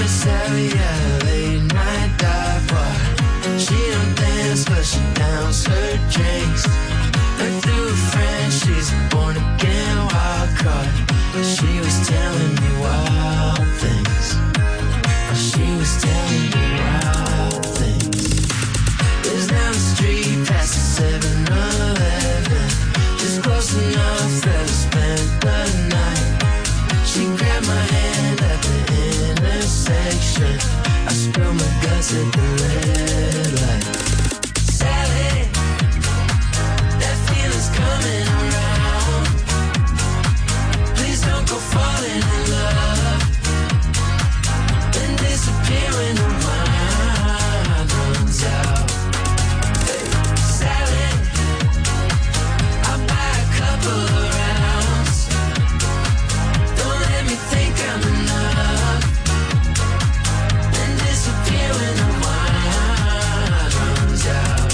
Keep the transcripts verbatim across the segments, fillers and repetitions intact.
Sally at a late night dive bar. She don't dance, but she downs her drinks. Her through a friend, she's a born again wild card. She was telling me wild things. She was telling me wild things. Lives down the street past the seven eleven. Just close enough that we spent the night. She grabbed my hand at the intersection. I spilled my guts at the red light. Sally, that feeling's coming around. Please don't go falling in love and disappear when the wine runs out. Hey, Sally, I'll buy a couple of rounds. Don't let me think I'm enough and disappear when the wine runs out.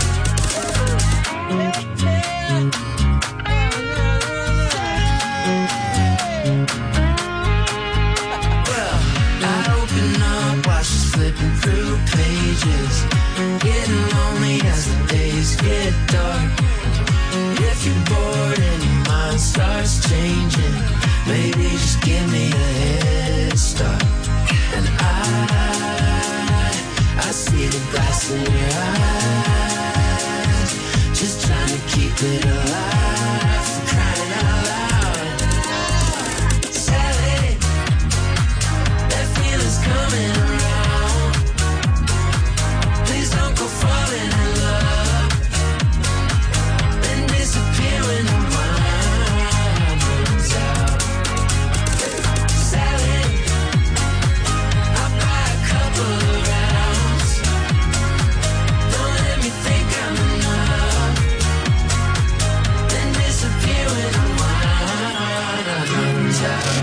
Well, I open up while she's flipping through pages, getting lonely as the days get dark. If you're bored and your mind starts changing, maybe just give me a head start. And I, I see the glass in your eyes, just trying to keep it alive, for crying out loud. Sally, that feeling's coming around. Please don't go falling in love and disappear when the wine runs out. Sally, I'll buy a couple of rounds. Don't let me think I'm enough and disappear when the wine runs out.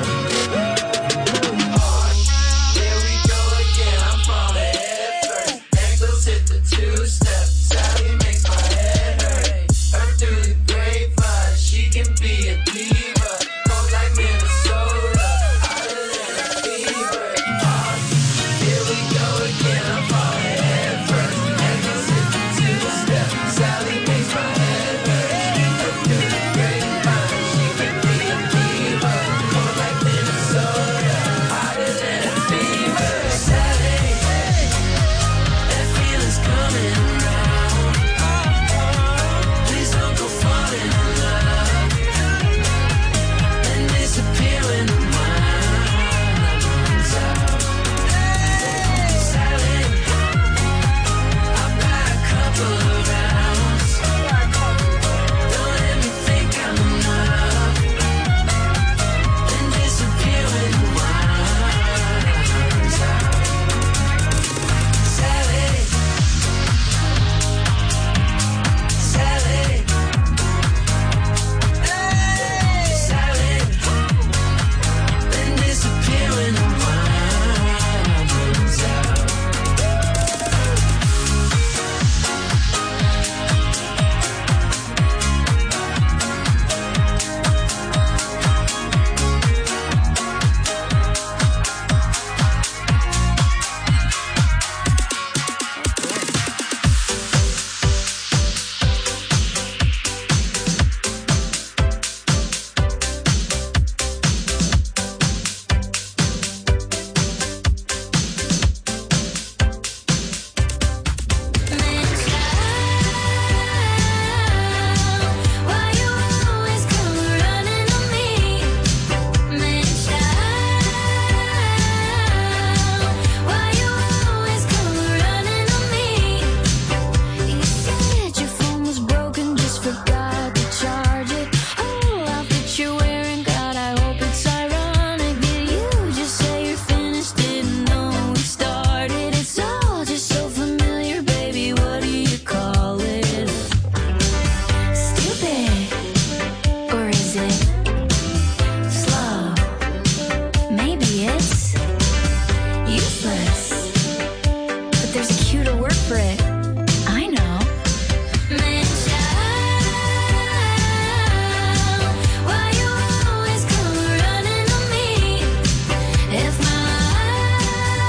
Here we go again, I'm falling head first. Ankles hit the two-step, Sally makes my head hurt. Her through the grapevine, she can be a diva. Cold like Minnesota, hotter than a fever. Here we go again, I'm falling head first. Ankles hit the two-step, Sally makes my head hurt. Her through the grapevine, she can be a diva. Cold like Minnesota, hotter than a fever. Sally, that feeling's coming around. Please don't go falling in love and disappear when the wine runs out. Sally, I'll buy a couple of rounds. Don't let me think I'm enough and disappear when the wine runs out. Sally, Sally, Sally, then disappear when the wine runs out. Why you always come running on me? Man, why you always come running on me? You said your phone was broken, just forgot to charge it. Oh, outfit you're wearing, God, I hope it's ironic. Did you just say you're finished? Didn't know we started. It's all just so familiar, baby. What do you call it? Stupid, or is it slow? Maybe it's useless, but there's a cuter word for it. I know. Man, why you always come running on me? If my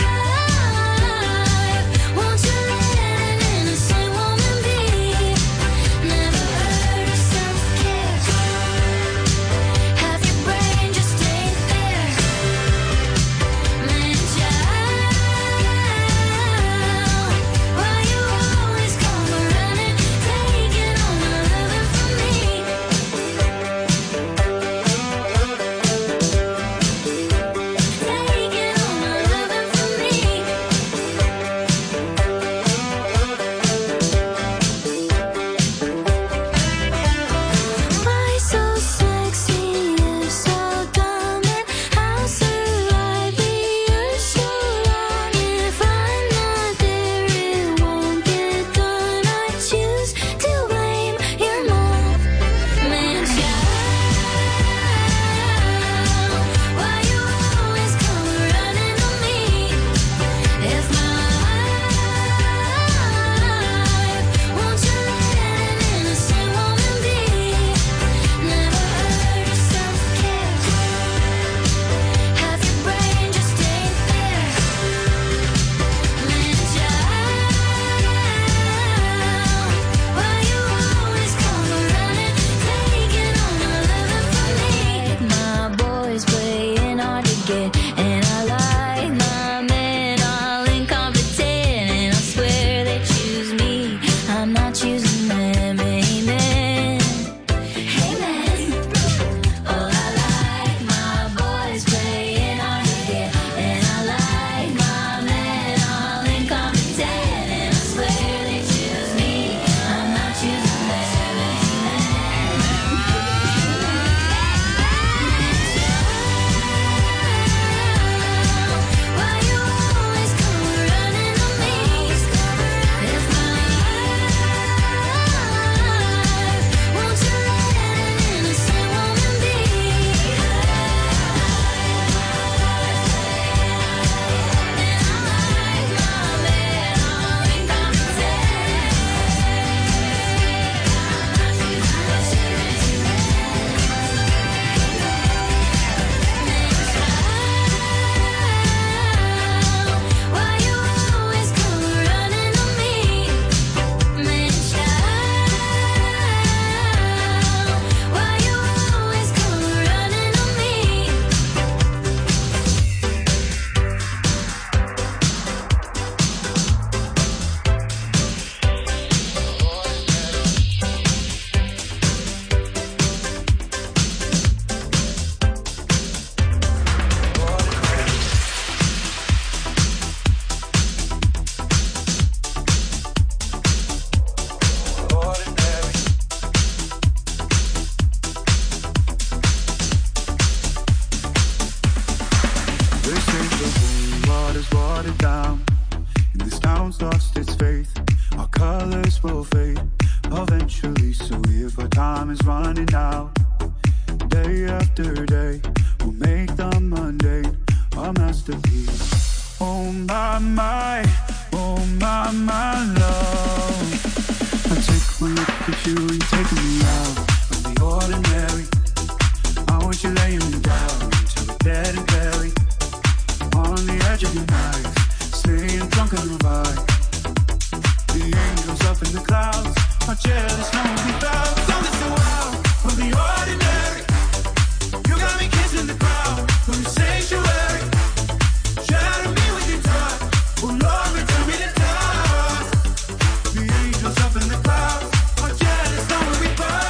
watered down, and this town's lost its faith. Our colors will fade eventually, so if our time is running out, day after day, we'll make the mundane a masterpiece. Oh my, my, oh my, my love. I take one look at you and you're taking me out of the ordinary. I want you laying me down till we're dead and buried on the edge of your night, staying drunk on the vibe. The angels up in the clouds are jealous, no one without. Don't let the wild from the ordinary. You got me kissing the ground from the sanctuary. Shadow me with your touch. Oh Lord, return me to touch. The angels up in the clouds are jealous, no one without.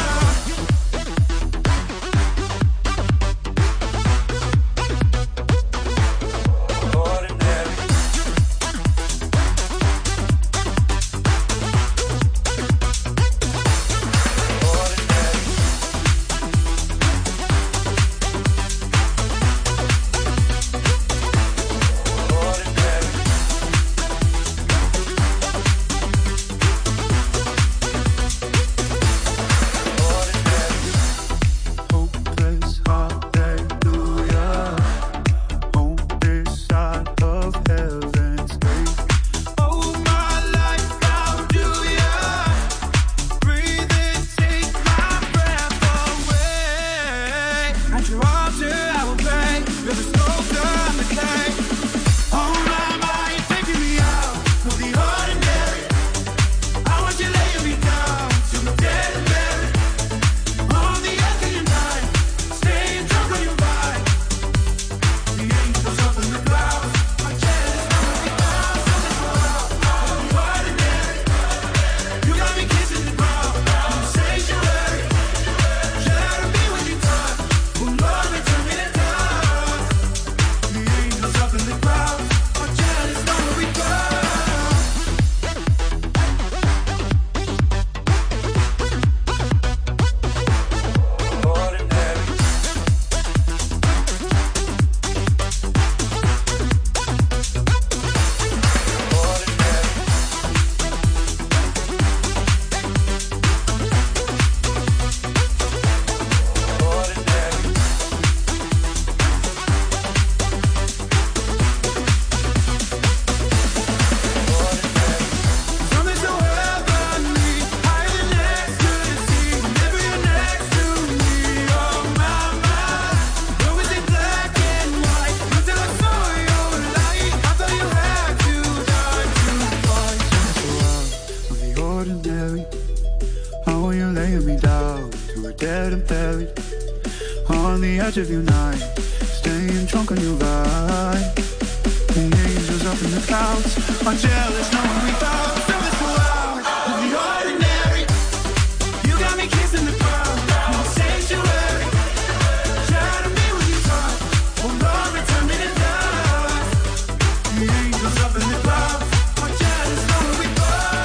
Of your night, staying drunk on your vibe. The angels up in the clouds are jealous, no one we thought. So it's wild of the ordinary. You got me kissing the ground in the sanctuary. Shadow me with your touch. Oh Lord, return me to dust. The angels up in the clouds are jealous, no one we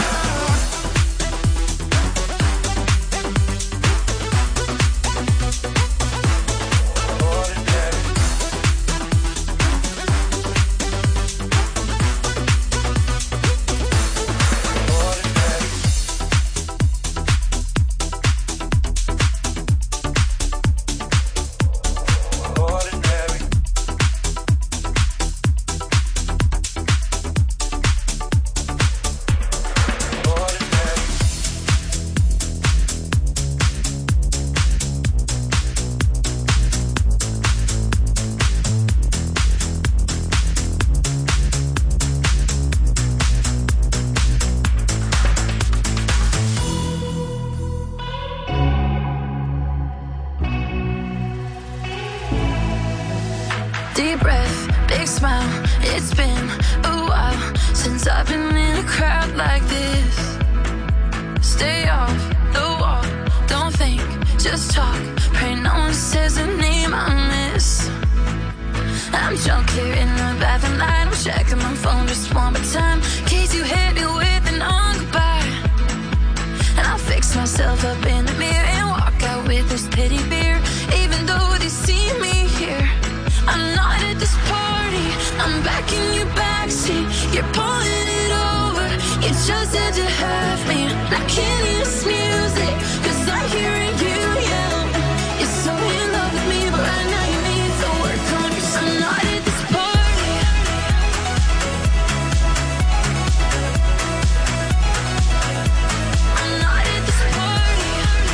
Deep breath, big smile. It's been a while since I've been in a crowd like this. Stay off the wall, don't think, just talk. Pray no one says the name I miss. I'm drunk here in the bathroom light. I'm checking my phone just one more time, in case you hit me with an on goodbye. And I'll fix myself up in the mirror and walk out with this pity beer. Even though they see me here, I'm not at this party. I'm backing you back you're pulling it over. You just had to have me. I can't hear this music, cause I'm hearing you yell. You're so in love with me, but right now you need to work on yourself. I'm not at this party. I'm not at this party.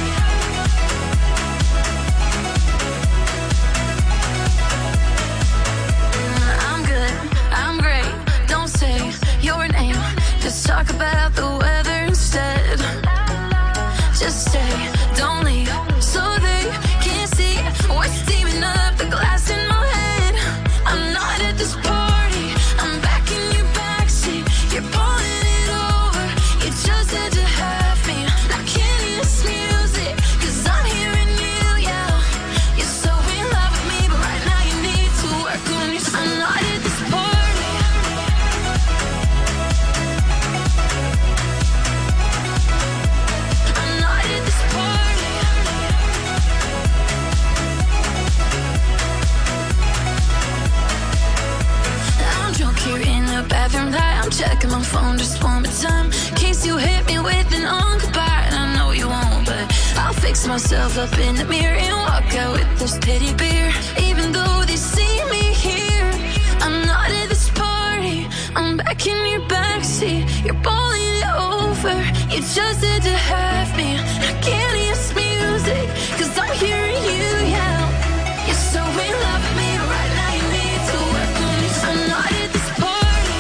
I'm good, I'm great. Don't say your name, just talk about the weather instead. Just stay, don't leave, so they can't see what's steaming up the glass in my head. I'm not at this party, I'm back in your backseat. You're pulling it over, you just had to have me. I can't hear this music, cause I'm hearing you yell. You're so in love with me, but right now you need to work on yourself. I'm not at this party. I'm not at this party. I'm drunk here in the bathroom light. I'm checking my phone just one more time, in case you hit me with an on goodbye. And I know you won't, but I'll fix myself up in the mirror and walk out with this teddy bear. Even though they see me here, I'm not at this party. I'm back in your backseat. You're pulling it over. You just had to have me. I can't hear this music, cause I'm hearing you yell. You're so in love with me, but right now you need to work on yourself. I'm not at this party.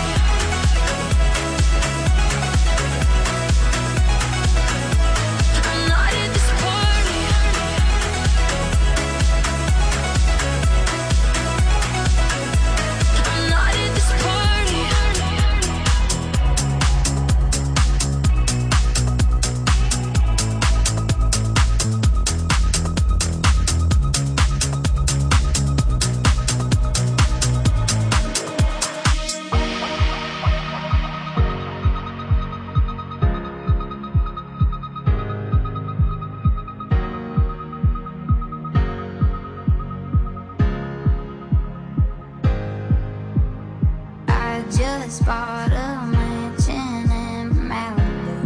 I'm not at this party. I'm not at this party. I just bought a mansion in Malibu.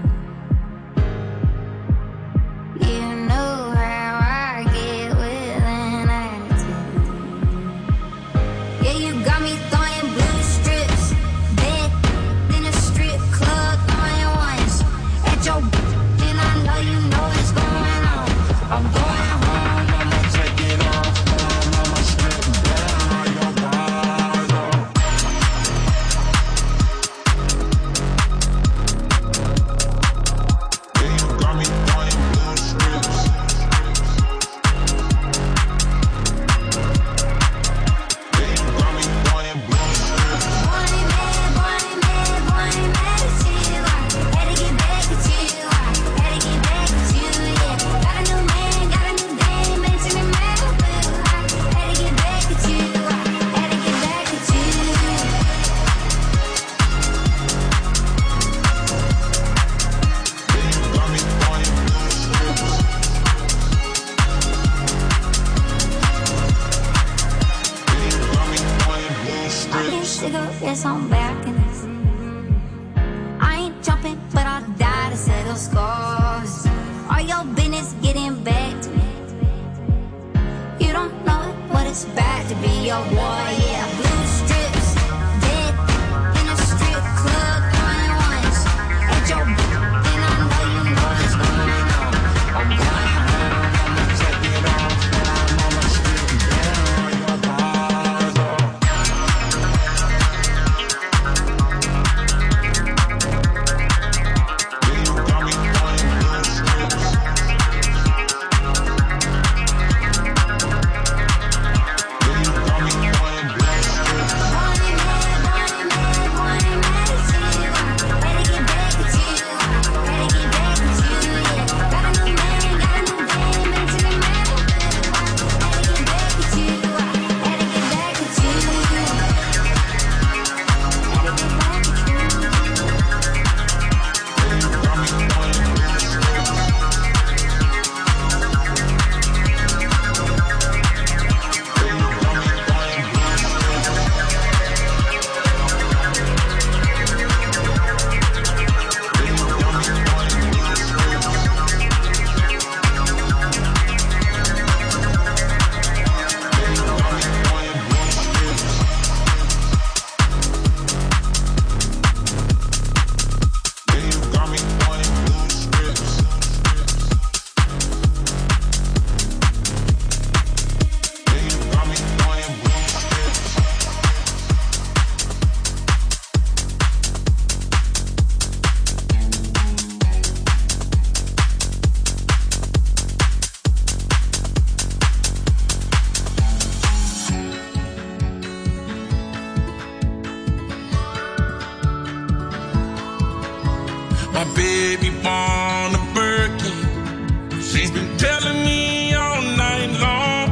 You know how I get with an attitude. Yeah, you got me throwing blue strips, bed in a strip club, throwing ones at your and I know you know what's going on. I'm going home, I'ma take it off, I'ma strip down your bottle. Yeah, you got me throwing blue strips. Yeah, you got me throwing blue strips. Born and mad, born and mad, born and mad at you. I had to get back at you. I had to get back at you, yeah. Got a new man, got a new dame, mansion in Malibu. I had to get back at you. I had to get back at you. Yeah, you got me throwing blue strips. Yeah, you got me throwing blue These strips. cigarettes on balconies. I ain't jumping, but I'll die to settle scores. All your business getting back to me. You don't know it, but it's bad to be your boy, yeah. Blue strips, dead in a strip club, throwing ones at your and I know you know what's going on. I'm going home, I'ma take it off, I'ma strip down your bottle. Yeah, you got me throwing blue strips. Yeah, you got me throwing blue strips. My baby born a Birkin. She's been telling me all night long.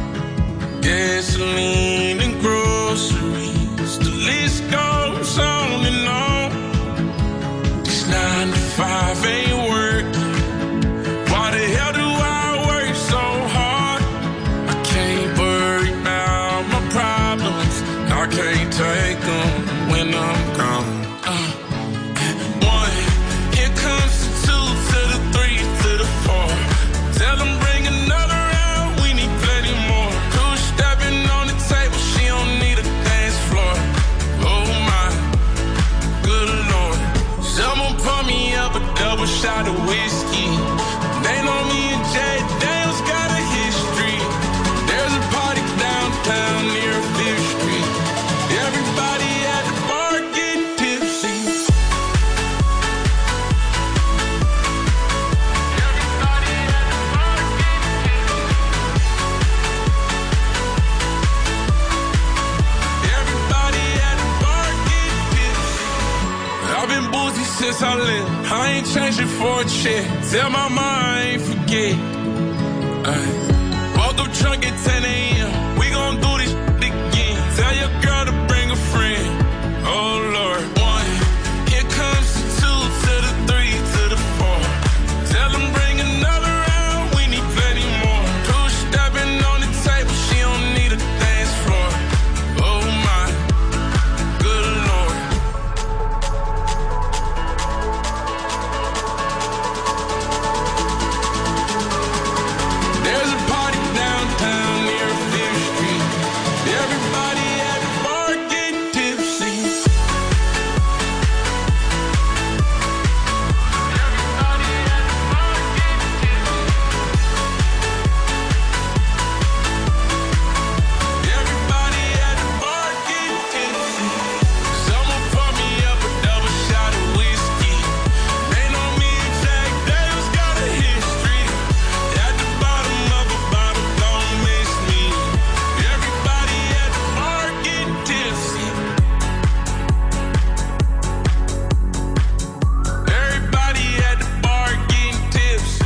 Gasoline and groceries, the list goes on and on. This nine to five ain't working. Why the hell do I work so hard? I can't worry about my problems. I can't take them when I'm gone. Uh, one, here comes the two to the three to the four. Tell them bring another round, we need plenty more. Two stepping on the table, she don't need a dance floor. Oh my, good Lord. Someone pour me up a double shot of whiskey. They know me and Jay Daniels got a history. There's a party downtown near Fifth Street. Everybody at the bar getting tipsy. Everybody at the bar getting tipsy. Everybody at the bar getting tipsy. I've been boozy since I left. I ain't changing for a check. Tell my mom I ain't forget. Ay. Woke up drunk at ten a.m. We gon' do this again. Tell your girl to bring a friend. Oh Lord. One, here comes the two to the three to the four. Tell them bring another round, we need plenty more. Two stepping on the table, she don't need a dance floor. Oh my, good Lord. There's a party downtown near Fifth Street. Everybody at the bar getting tipsy. Everybody at the bar getting tipsy. Everybody at the bar getting tipsy. Someone pour me up a double shot of whiskey. They know me and Jack Daniels got a history. At the bottom of a bottle, don't miss me. Everybody at the bar getting tipsy. Everybody at the bar getting tipsy.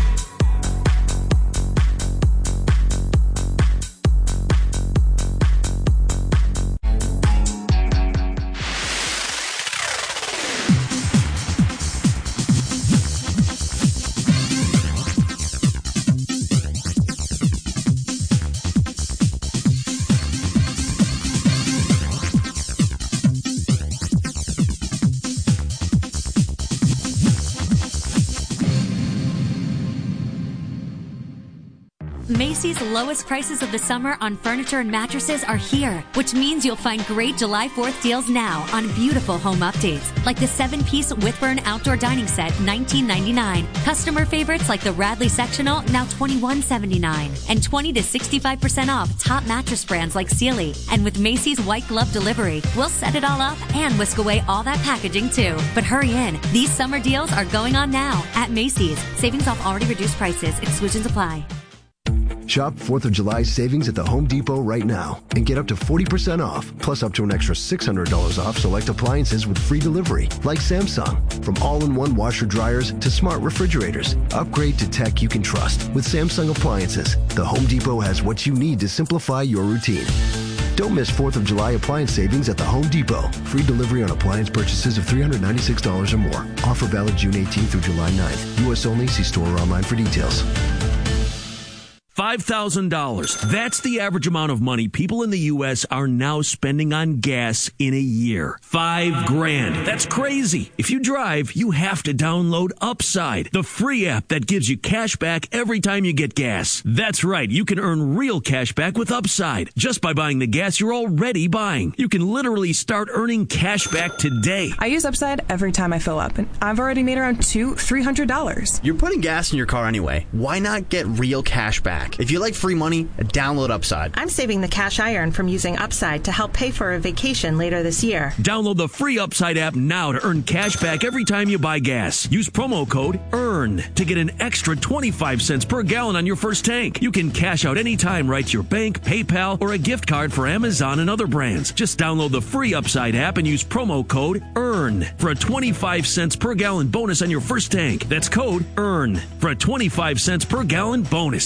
Macy's lowest prices of the summer on furniture and mattresses are here, which means you'll find great July fourth deals now on beautiful home updates, like the seven-piece Whitburn outdoor dining set, nineteen ninety-nine. Customer favorites like the Radley sectional, now twenty-one seventy-nine, and twenty to sixty-five percent off top mattress brands like Sealy. And with Macy's white glove delivery, we'll set it all up and whisk away all that packaging too. But hurry in, these summer deals are going on now at Macy's. Savings off already reduced prices. Exclusions apply. Shop fourth of July savings at the Home Depot right now and get up to forty percent off, plus up to an extra six hundred dollars off select appliances with free delivery, like Samsung. From all-in-one washer dryers to smart refrigerators, upgrade to tech you can trust with Samsung appliances. The Home Depot has what you need to simplify your routine. Don't miss fourth of July appliance savings at the Home Depot. Free delivery on appliance purchases of three hundred ninety-six dollars or more. Offer valid June eighteenth through July ninth. U S only. See store or online for details. five thousand dollars. That's the average amount of money people in the U S are now spending on gas in a year. Five grand. That's crazy. If you drive, you have to download Upside, the free app that gives you cash back every time you get gas. That's right. You can earn real cash back with Upside just by buying the gas you're already buying. You can literally start earning cash back today. I use Upside every time I fill up, and I've already made around two, three hundred dollars. You're putting gas in your car anyway. Why not get real cash back? back. If you like free money, download Upside. I'm saving the cash I earn from using Upside to help pay for a vacation later this year. Download the free Upside app now to earn cash back every time you buy gas. Use promo code EARN to get an extra twenty-five cents per gallon on your first tank. You can cash out anytime right to your bank, PayPal, or a gift card for Amazon and other brands. Just download the free Upside app and use promo code EARN for a twenty-five cents per gallon bonus on your first tank. That's code EARN for a twenty-five cents per gallon bonus.